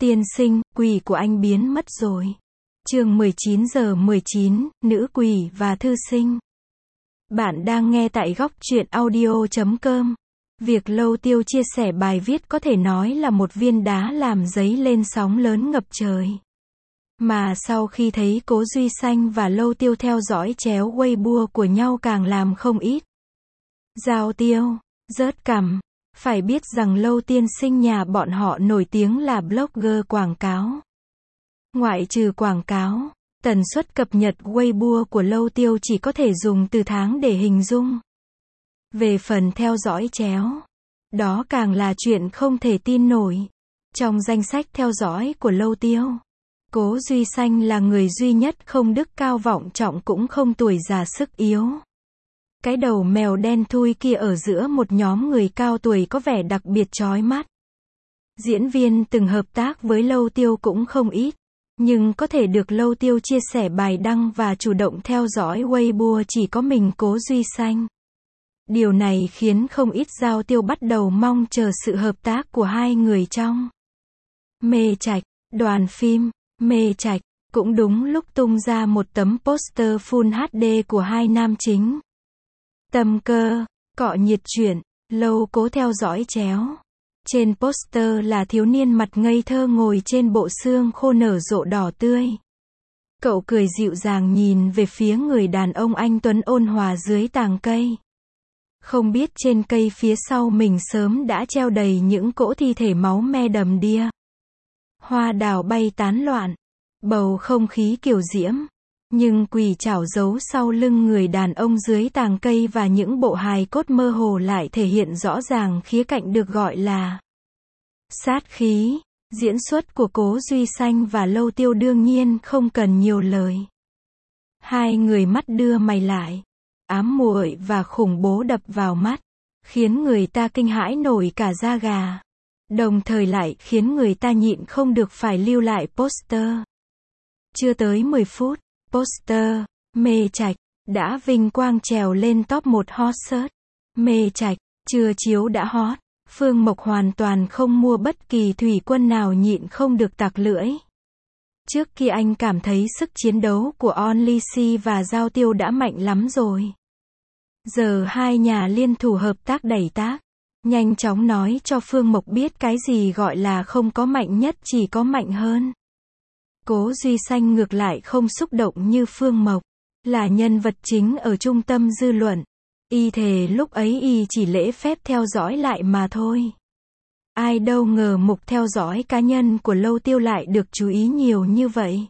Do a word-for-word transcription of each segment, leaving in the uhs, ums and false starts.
Tiên sinh, quỷ của anh biến mất rồi. Chương mười chín giờ mười chín, nữ quỷ và thư sinh. Bạn đang nghe tại góc truyện audio chấm com. Việc Lâu Tiêu chia sẻ bài viết có thể nói là một viên đá làm dấy lên sóng lớn ngập trời. Mà sau khi thấy Cố Duy Xanh và Lâu Tiêu theo dõi chéo Weibo của nhau càng làm không ít giao tiêu, rớt cằm. Phải biết rằng Lâu tiên sinh nhà bọn họ nổi tiếng là blogger quảng cáo. Ngoại trừ quảng cáo, tần suất cập nhật Weibo của Lâu Tiêu chỉ có thể dùng từ tháng để hình dung. Về phần theo dõi chéo, đó càng là chuyện không thể tin nổi. Trong danh sách theo dõi của Lâu Tiêu, Cố Duy Xanh là người duy nhất không đức cao vọng trọng cũng không tuổi già sức yếu. Cái đầu mèo đen thui kia ở giữa một nhóm người cao tuổi có vẻ đặc biệt chói mắt. Diễn viên từng hợp tác với Lâu Tiêu cũng không ít, nhưng có thể được Lâu Tiêu chia sẻ bài đăng và chủ động theo dõi Weibo chỉ có mình Cố Duy Xanh. Điều này khiến không ít giao tiêu bắt đầu mong chờ sự hợp tác của hai người trong Mê Trạch. Đoàn phim Mê Trạch cũng đúng lúc tung ra một tấm poster Full hát đê của hai nam chính. Tâm Cơ, Cọ Nhiệt Chuyển, Lâu Cố theo dõi chéo. Trên poster là thiếu niên mặt ngây thơ ngồi trên bộ xương khô nở rộ đỏ tươi. Cậu cười dịu dàng nhìn về phía người đàn ông anh tuấn ôn hòa dưới tàng cây. Không biết trên cây phía sau mình sớm đã treo đầy những cỗ thi thể máu me đầm đìa. Hoa đào bay tán loạn, bầu không khí kiều diễm. Nhưng quỷ chảo giấu sau lưng người đàn ông dưới tàng cây và những bộ hài cốt mơ hồ lại thể hiện rõ ràng khía cạnh được gọi là sát khí. Diễn xuất của Cố Duy Xanh và Lâu Tiêu đương nhiên không cần nhiều lời. Hai người mắt đưa mày lại, ám muội và khủng bố đập vào mắt, khiến người ta kinh hãi nổi cả da gà. Đồng thời lại khiến người ta nhịn không được phải lưu lại poster. Chưa tới mười phút, poster Mê Trạch đã vinh quang trèo lên top một hot search. Mê Trạch chưa chiếu đã hot. Phương Mộc hoàn toàn không mua bất kỳ thủy quân nào nhịn không được tặc lưỡi. Trước khi anh cảm thấy sức chiến đấu của Only C và Giao Tiêu đã mạnh lắm rồi. Giờ hai nhà liên thủ hợp tác đẩy tác. Nhanh chóng nói cho Phương Mộc biết cái gì gọi là không có mạnh nhất chỉ có mạnh hơn. Cố Duy Xanh ngược lại không xúc động như Phương Mộc. Là nhân vật chính ở trung tâm dư luận. Y thề lúc ấy y chỉ lễ phép theo dõi lại mà thôi. Ai đâu ngờ mục theo dõi cá nhân của Lâu Tiêu lại được chú ý nhiều như vậy.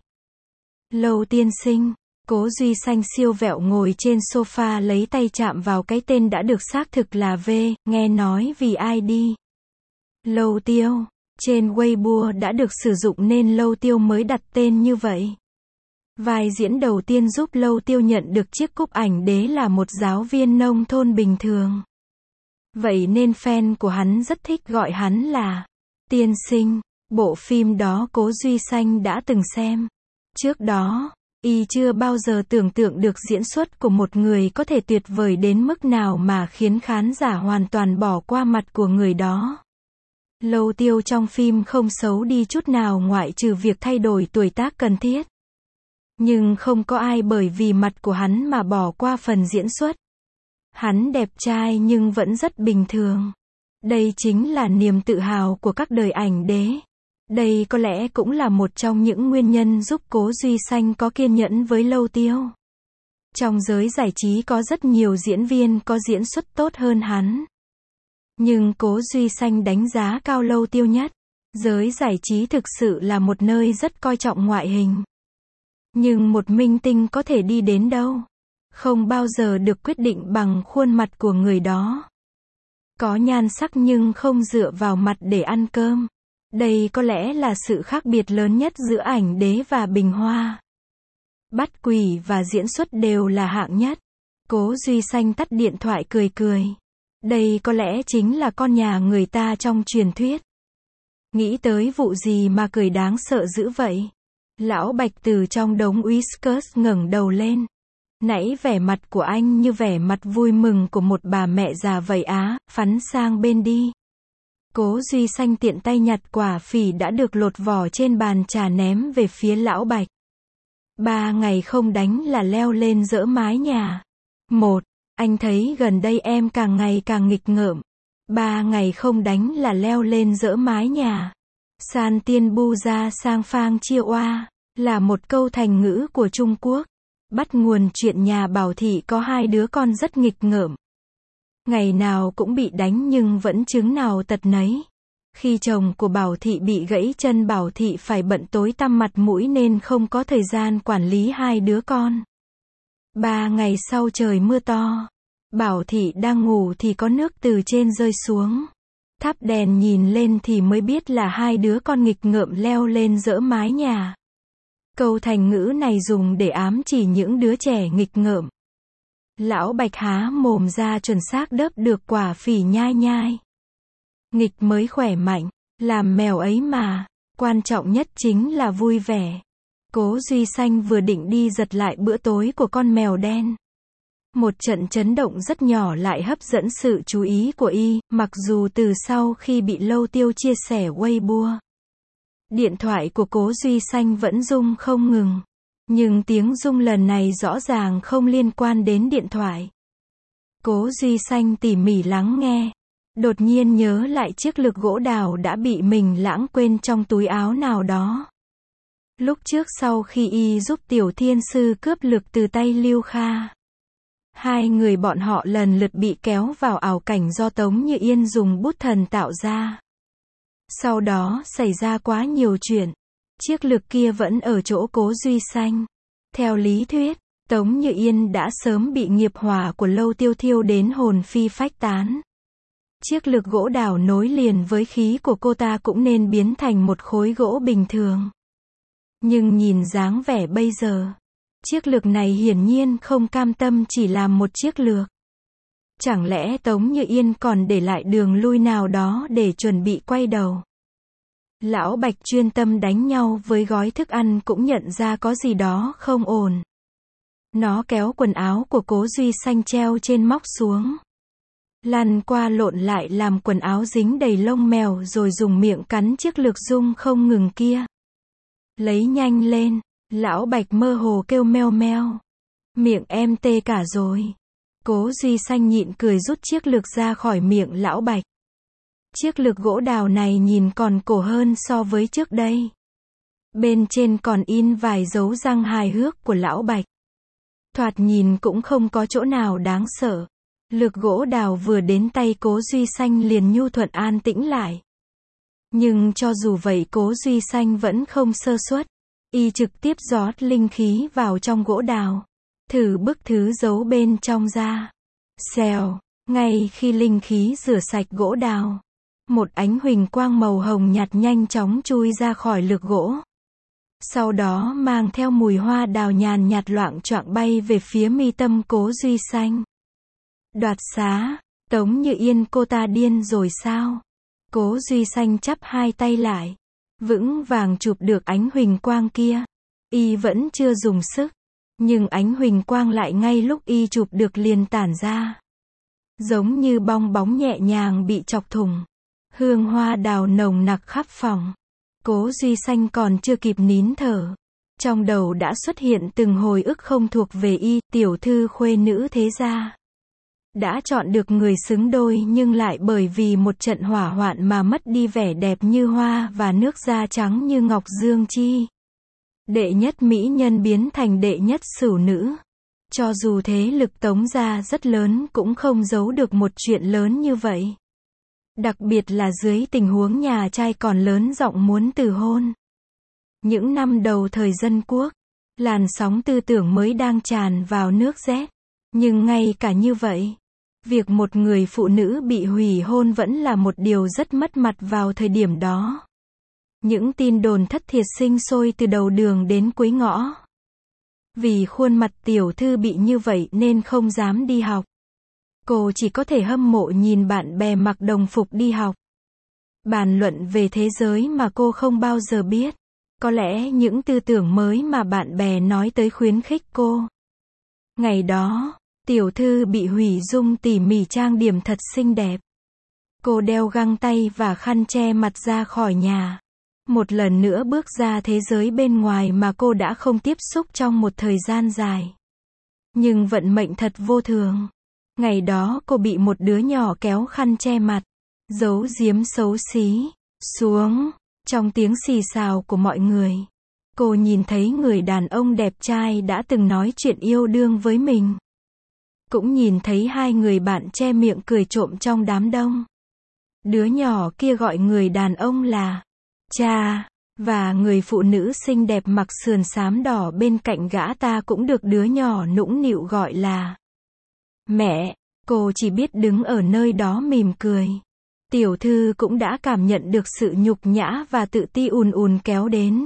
Lâu tiên sinh, Cố Duy Xanh siêu vẹo ngồi trên sofa lấy tay chạm vào cái tên đã được xác thực là V, nghe nói vì ai đi. Lâu Tiêu, trên Weibo đã được sử dụng nên Lâu Tiêu mới đặt tên như vậy. Vai diễn đầu tiên giúp Lâu Tiêu nhận được chiếc cúp ảnh đế là một giáo viên nông thôn bình thường. Vậy nên fan của hắn rất thích gọi hắn là tiên sinh. Bộ phim đó Cố Duy Xanh đã từng xem. Trước đó, y chưa bao giờ tưởng tượng được diễn xuất của một người có thể tuyệt vời đến mức nào mà khiến khán giả hoàn toàn bỏ qua mặt của người đó. Lâu Tiêu trong phim không xấu đi chút nào ngoại trừ việc thay đổi tuổi tác cần thiết. Nhưng không có ai bởi vì mặt của hắn mà bỏ qua phần diễn xuất. Hắn đẹp trai nhưng vẫn rất bình thường. Đây chính là niềm tự hào của các đời ảnh đế. Đây có lẽ cũng là một trong những nguyên nhân giúp Cố Duy Xanh có kiên nhẫn với Lâu Tiêu. Trong giới giải trí có rất nhiều diễn viên có diễn xuất tốt hơn hắn. Nhưng Cố Duy Xanh đánh giá cao Lâu Tiêu nhất. Giới giải trí thực sự là một nơi rất coi trọng ngoại hình. Nhưng một minh tinh có thể đi đến đâu? Không bao giờ được quyết định bằng khuôn mặt của người đó. Có nhan sắc nhưng không dựa vào mặt để ăn cơm. Đây có lẽ là sự khác biệt lớn nhất giữa ảnh đế và bình hoa. Bắt quỷ và diễn xuất đều là hạng nhất. Cố Duy Xanh tắt điện thoại cười cười. Đây có lẽ chính là con nhà người ta trong truyền thuyết. Nghĩ tới vụ gì mà cười đáng sợ dữ vậy? Lão Bạch từ trong đống Whiskas ngẩng đầu lên. Nãy vẻ mặt của anh như vẻ mặt vui mừng của một bà mẹ già vậy á, phắn sang bên đi. Cố Duy Xanh tiện tay nhặt quả phỉ đã được lột vỏ trên bàn trà ném về phía Lão Bạch. Ba ngày không đánh là leo lên dỡ mái nhà. Một, anh thấy gần đây em càng ngày càng nghịch ngợm. Ba ngày không đánh là leo lên dỡ mái nhà. San tiên bu ra sang phang chia oa, là một câu thành ngữ của Trung Quốc. Bắt nguồn chuyện nhà Bảo Thị có hai đứa con rất nghịch ngợm. Ngày nào cũng bị đánh nhưng vẫn chứng nào tật nấy. Khi chồng của Bảo Thị bị gãy chân, Bảo Thị phải bận tối tăm mặt mũi nên không có thời gian quản lý hai đứa con. Ba ngày sau trời mưa to. Bảo Thị đang ngủ thì có nước từ trên rơi xuống. Thắp đèn nhìn lên thì mới biết là hai đứa con nghịch ngợm leo lên dỡ mái nhà. Câu thành ngữ này dùng để ám chỉ những đứa trẻ nghịch ngợm. Lão Bạch há mồm ra chuẩn xác đớp được quả phỉ nhai nhai. Nghịch mới khỏe mạnh, làm mèo ấy mà, quan trọng nhất chính là vui vẻ. Cố Duy Xanh vừa định đi giật lại bữa tối của con mèo đen. Một trận chấn động rất nhỏ lại hấp dẫn sự chú ý của y, mặc dù từ sau khi bị Lâu Tiêu chia sẻ Weibo. Điện thoại của Cố Duy Xanh vẫn rung không ngừng. Nhưng tiếng rung lần này rõ ràng không liên quan đến điện thoại. Cố Duy Xanh tỉ mỉ lắng nghe. Đột nhiên nhớ lại chiếc lược gỗ đào đã bị mình lãng quên trong túi áo nào đó. Lúc trước sau khi y giúp Tiểu Thiên Sư cướp lược từ tay Lưu Kha. Hai người bọn họ lần lượt bị kéo vào ảo cảnh do Tống Như Yên dùng bút thần tạo ra. Sau đó xảy ra quá nhiều chuyện. Chiếc lược kia vẫn ở chỗ Cố Duy Xanh. Theo lý thuyết, Tống Như Yên đã sớm bị nghiệp hỏa của Lâu Tiêu thiêu đến hồn phi phách tán. Chiếc lược gỗ đào nối liền với khí của cô ta cũng nên biến thành một khối gỗ bình thường. Nhưng nhìn dáng vẻ bây giờ, chiếc lược này hiển nhiên không cam tâm chỉ làm một chiếc lược. Chẳng lẽ Tống Như Yên còn để lại đường lui nào đó để chuẩn bị quay đầu? Lão Bạch chuyên tâm đánh nhau với gói thức ăn cũng nhận ra có gì đó không ổn. Nó kéo quần áo của Cố Duy Xanh treo trên móc xuống. Lăn qua lộn lại làm quần áo dính đầy lông mèo rồi dùng miệng cắn chiếc lược rung không ngừng kia. Lấy nhanh lên, Lão Bạch mơ hồ kêu meo meo. Miệng em tê cả rồi. Cố Duy Xanh nhịn cười rút chiếc lược ra khỏi miệng Lão Bạch. Chiếc lược gỗ đào này nhìn còn cổ hơn so với trước đây. Bên trên còn in vài dấu răng hài hước của Lão Bạch. Thoạt nhìn cũng không có chỗ nào đáng sợ. Lược gỗ đào vừa đến tay Cố Duy Xanh liền nhu thuận an tĩnh lại. Nhưng cho dù vậy Cố Duy Xanh vẫn không sơ suất. Y trực tiếp rót linh khí vào trong gỗ đào. Thử bức thứ giấu bên trong ra. Xèo, ngay khi linh khí rửa sạch gỗ đào. Một ánh huỳnh quang màu hồng nhạt nhanh chóng chui ra khỏi lược gỗ. Sau đó mang theo mùi hoa đào nhàn nhạt loạng choạng bay về phía mi tâm Cố Duy Xanh. Đoạt xá, Tống Như Yên cô ta điên rồi sao? Cố Duy Xanh chắp hai tay lại. Vững vàng chụp được ánh huỳnh quang kia. Y vẫn chưa dùng sức. Nhưng ánh huỳnh quang lại ngay lúc y chụp được liền tản ra. Giống như bong bóng nhẹ nhàng bị chọc thủng. Hương hoa đào nồng nặc khắp phòng. Cố Duy Xanh còn chưa kịp nín thở. Trong đầu đã xuất hiện từng hồi ức không thuộc về y, tiểu thư khuê nữ thế gia. Đã chọn được người xứng đôi nhưng lại bởi vì một trận hỏa hoạn mà mất đi vẻ đẹp như hoa và nước da trắng như ngọc dương chi. Đệ nhất mỹ nhân biến thành đệ nhất sửu nữ. Cho dù thế lực Tống gia rất lớn cũng không giấu được một chuyện lớn như vậy. Đặc biệt là dưới tình huống nhà trai còn lớn giọng muốn từ hôn. Những năm đầu thời dân quốc, làn sóng tư tưởng mới đang tràn vào nước Z. Nhưng ngay cả như vậy, việc một người phụ nữ bị hủy hôn vẫn là một điều rất mất mặt vào thời điểm đó. Những tin đồn thất thiệt sinh sôi từ đầu đường đến cuối ngõ. Vì khuôn mặt tiểu thư bị như vậy nên không dám đi học. Cô chỉ có thể hâm mộ nhìn bạn bè mặc đồng phục đi học. Bàn luận về thế giới mà cô không bao giờ biết. Có lẽ những tư tưởng mới mà bạn bè nói tới khuyến khích cô. Ngày đó, tiểu thư bị hủy dung tỉ mỉ trang điểm thật xinh đẹp. Cô đeo găng tay và khăn che mặt ra khỏi nhà. Một lần nữa bước ra thế giới bên ngoài mà cô đã không tiếp xúc trong một thời gian dài. Nhưng vận mệnh thật vô thường. Ngày đó cô bị một đứa nhỏ kéo khăn che mặt, giấu giếm xấu xí, xuống. Trong tiếng xì xào của mọi người, cô nhìn thấy người đàn ông đẹp trai đã từng nói chuyện yêu đương với mình. Cũng nhìn thấy hai người bạn che miệng cười trộm trong đám đông. Đứa nhỏ kia gọi người đàn ông là cha, và người phụ nữ xinh đẹp mặc sườn xám đỏ bên cạnh gã ta cũng được đứa nhỏ nũng nịu gọi là mẹ. Cô chỉ biết đứng ở nơi đó mỉm cười. Tiểu thư cũng đã cảm nhận được sự nhục nhã và tự ti ùn ùn kéo đến.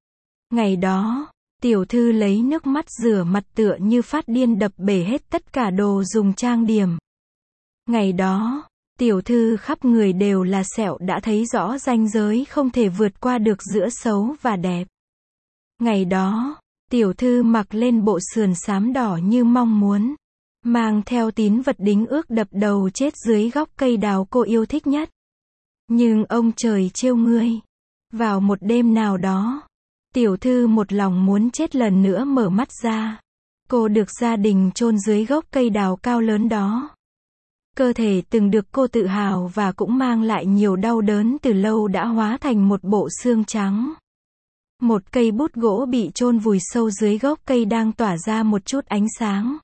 Ngày đó, tiểu thư lấy nước mắt rửa mặt tựa như phát điên đập bể hết tất cả đồ dùng trang điểm. Ngày đó, tiểu thư khắp người đều là sẹo đã thấy rõ ranh giới không thể vượt qua được giữa xấu và đẹp. Ngày đó, tiểu thư mặc lên bộ sườn xám đỏ như mong muốn, mang theo tín vật đính ước đập đầu chết dưới gốc cây đào cô yêu thích nhất. Nhưng ông trời trêu ngươi. Vào một đêm nào đó, tiểu thư một lòng muốn chết lần nữa mở mắt ra. Cô được gia đình chôn dưới gốc cây đào cao lớn đó. Cơ thể từng được cô tự hào và cũng mang lại nhiều đau đớn từ lâu đã hóa thành một bộ xương trắng. Một cây bút gỗ bị chôn vùi sâu dưới gốc cây đang tỏa ra một chút ánh sáng,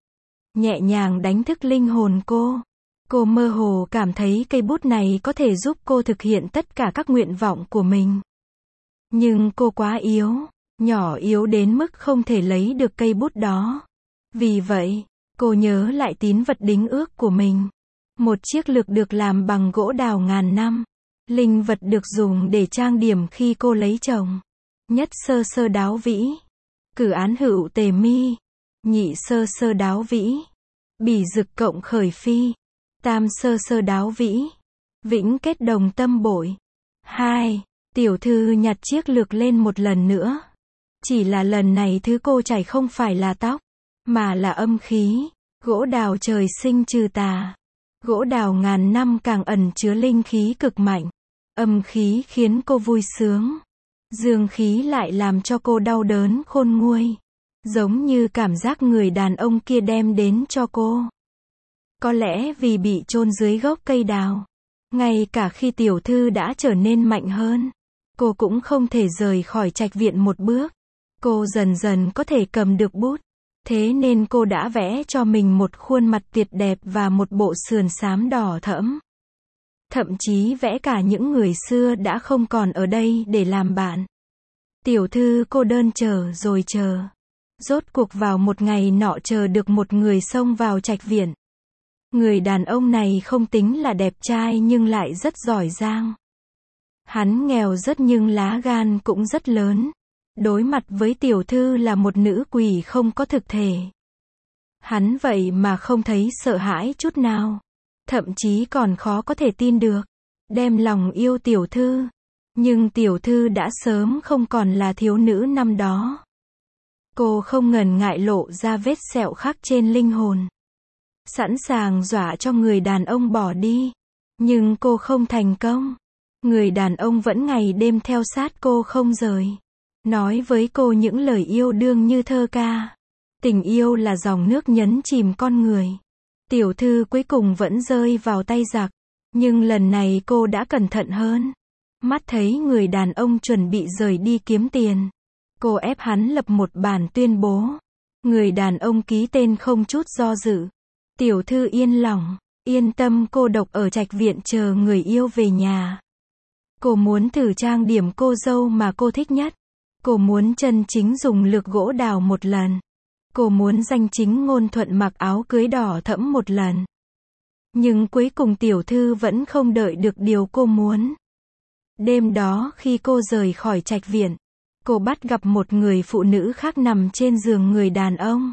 nhẹ nhàng đánh thức linh hồn cô. Cô mơ hồ cảm thấy cây bút này có thể giúp cô thực hiện tất cả các nguyện vọng của mình. Nhưng cô quá yếu, nhỏ yếu đến mức không thể lấy được cây bút đó. Vì vậy, cô nhớ lại tín vật đính ước của mình. Một chiếc lược được làm bằng gỗ đào ngàn năm. Linh vật được dùng để trang điểm khi cô lấy chồng. Nhất sơ sơ đáo vĩ. Cử án hữu tề mi. Nhị sơ sơ đáo vĩ. Bỉ dực cộng khởi phi. Tam sơ sơ đáo vĩ. Vĩnh kết đồng tâm bội. Hai. Tiểu thư nhặt chiếc lược lên một lần nữa. Chỉ là lần này thứ cô chảy không phải là tóc, mà là âm khí. Gỗ đào trời sinh trừ tà. Gỗ đào ngàn năm càng ẩn chứa linh khí cực mạnh. Âm khí khiến cô vui sướng. Dương khí lại làm cho cô đau đớn khôn nguôi. Giống như cảm giác người đàn ông kia đem đến cho cô. Có lẽ vì bị chôn dưới gốc cây đào, ngay cả khi tiểu thư đã trở nên mạnh hơn, cô cũng không thể rời khỏi trạch viện một bước. Cô dần dần có thể cầm được bút. Thế nên cô đã vẽ cho mình một khuôn mặt tuyệt đẹp và một bộ sườn xám đỏ thẫm. Thậm chí vẽ cả những người xưa đã không còn ở đây để làm bạn. Tiểu thư cô đơn chờ rồi chờ. Rốt cuộc vào một ngày nọ chờ được một người xông vào trạch viện. Người đàn ông này không tính là đẹp trai nhưng lại rất giỏi giang. Hắn nghèo rất nhưng lá gan cũng rất lớn. Đối mặt với tiểu thư là một nữ quỷ không có thực thể. Hắn vậy mà không thấy sợ hãi chút nào. Thậm chí còn khó có thể tin được. Đem lòng yêu tiểu thư. Nhưng tiểu thư đã sớm không còn là thiếu nữ năm đó. Cô không ngần ngại lộ ra vết sẹo khắc trên linh hồn. Sẵn sàng dọa cho người đàn ông bỏ đi. Nhưng cô không thành công. Người đàn ông vẫn ngày đêm theo sát cô không rời. Nói với cô những lời yêu đương như thơ ca. Tình yêu là dòng nước nhấn chìm con người. Tiểu thư cuối cùng vẫn rơi vào tay giặc. Nhưng lần này cô đã cẩn thận hơn. Mắt thấy người đàn ông chuẩn bị rời đi kiếm tiền. Cô ép hắn lập một bản tuyên bố. Người đàn ông ký tên không chút do dự. Tiểu thư yên lòng, yên tâm cô độc ở trạch viện chờ người yêu về nhà. Cô muốn thử trang điểm cô dâu mà cô thích nhất. Cô muốn chân chính dùng lược gỗ đào một lần. Cô muốn danh chính ngôn thuận mặc áo cưới đỏ thẫm một lần. Nhưng cuối cùng tiểu thư vẫn không đợi được điều cô muốn. Đêm đó khi cô rời khỏi trạch viện, cô bắt gặp một người phụ nữ khác nằm trên giường người đàn ông.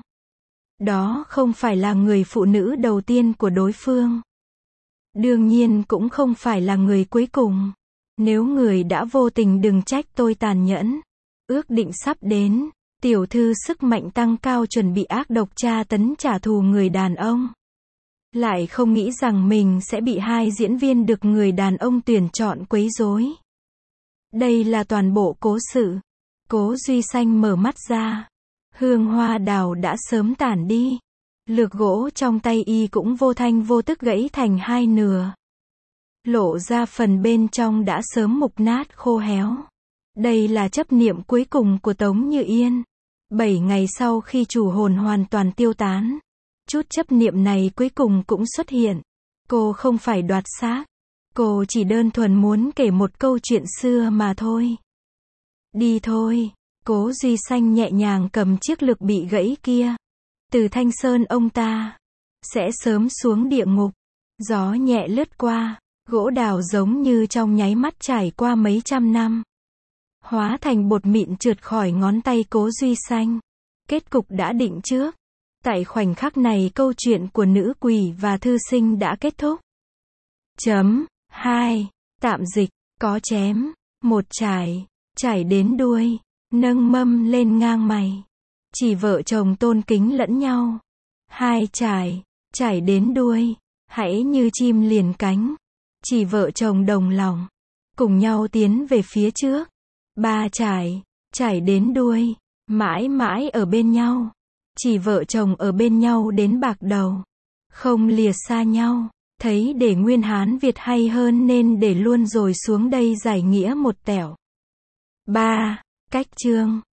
Đó không phải là người phụ nữ đầu tiên của đối phương. Đương nhiên cũng không phải là người cuối cùng. Nếu người đã vô tình đừng trách tôi tàn nhẫn. Ước định sắp đến, tiểu thư sức mạnh tăng cao chuẩn bị ác độc tra tấn trả thù người đàn ông. lại không nghĩ rằng mình sẽ bị hai diễn viên được người đàn ông tuyển chọn quấy rối. Đây là toàn bộ cố sự. Cố Duy Xanh mở mắt ra. Hương hoa đào đã sớm tản đi. Lược gỗ trong tay y cũng vô thanh vô tức gãy thành hai nửa. Lộ ra phần bên trong đã sớm mục nát khô héo. Đây là chấp niệm cuối cùng của Tống Như Yên. Bảy ngày sau khi chủ hồn hoàn toàn tiêu tán, chút chấp niệm này cuối cùng cũng xuất hiện. Cô không phải đoạt xác. Cô chỉ đơn thuần muốn kể một câu chuyện xưa mà thôi. Đi thôi. Cố Duy Xanh nhẹ nhàng cầm chiếc lược bị gãy kia. Từ Thanh Sơn ông ta sẽ sớm xuống địa ngục. Gió nhẹ lướt qua. Gỗ đào giống như trong nháy mắt trải qua mấy trăm năm, hóa thành bột mịn trượt khỏi ngón tay Cố Duy Xanh. Kết cục đã định trước. Tại khoảnh khắc này câu chuyện của nữ quỷ và thư sinh đã kết thúc. Chấm. hai. Tạm dịch. Có chém. Một chải. Chải đến đuôi. Nâng mâm lên ngang mày. Chỉ vợ chồng tôn kính lẫn nhau. Hai chải. Chải đến đuôi. Hãy như chim liền cánh. Chỉ vợ chồng đồng lòng. Cùng nhau tiến về phía trước. Ba chải. Chải đến đuôi. Mãi mãi ở bên nhau. Chỉ vợ chồng ở bên nhau đến bạc đầu. Không lìa xa nhau. Thấy để nguyên Hán Việt hay hơn nên để luôn rồi xuống đây giải nghĩa một tẻo. ba. Cách chương.